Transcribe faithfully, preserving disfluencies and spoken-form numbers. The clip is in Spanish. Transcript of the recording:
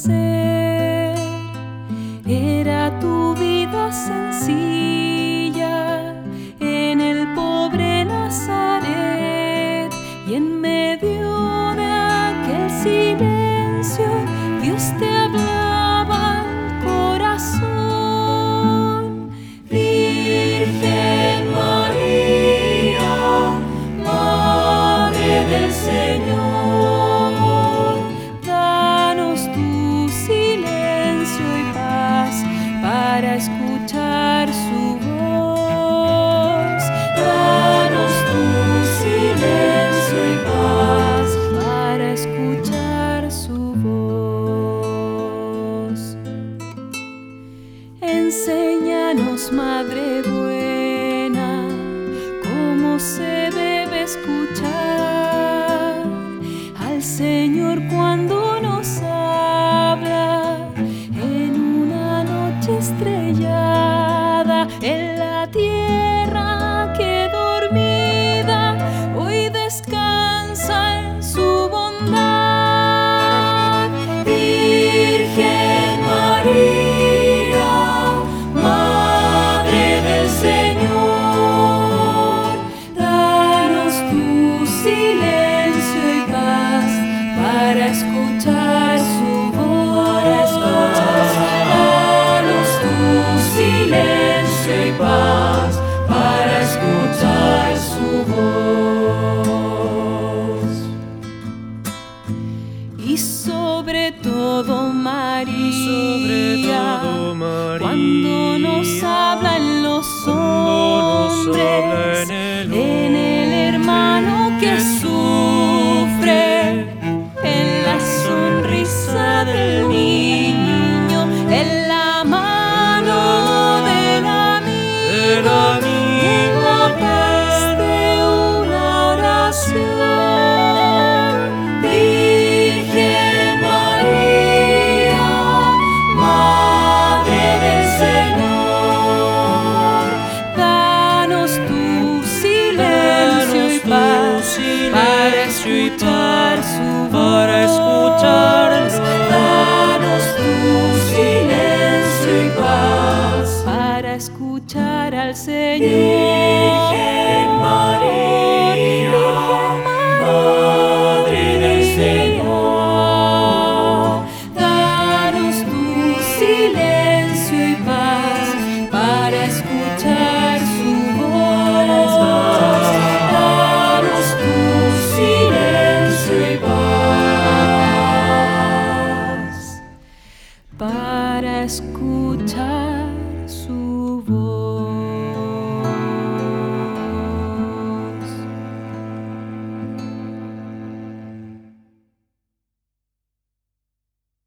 nacer. Era tu vida sencilla en el pobre Nazaret, y en medio de aquel silencio Dios te hablaba al corazón. Virgen María, Madre del Señor, danos tu silencio y paz para escuchar su voz. Danos tu silencio y paz para escuchar su voz. Enséñanos, Madre buena, cómo se debe escuchar al Señor cuando nos habla en una noche estrellada, en la tierra que dormida hoy descansa en su bondad. Virgen María, Madre del Señor, danos tu silencio y paz para escuchar su voz. Danos tu silencio y paz para escuchar su voz. Y sobre todo María, Sobre todo, María, cuando nos habla en los cuando nos hombres, habla en el en el hermano que sufre, en la sonrisa del niño, en la mano del amigo, del amigo, en la paz de una oración. Virgen María, Madre del Señor, danos tu silencio y paz para escuchar su voz. para escucharlo. Danos tu silencio y paz para escuchar al Señor.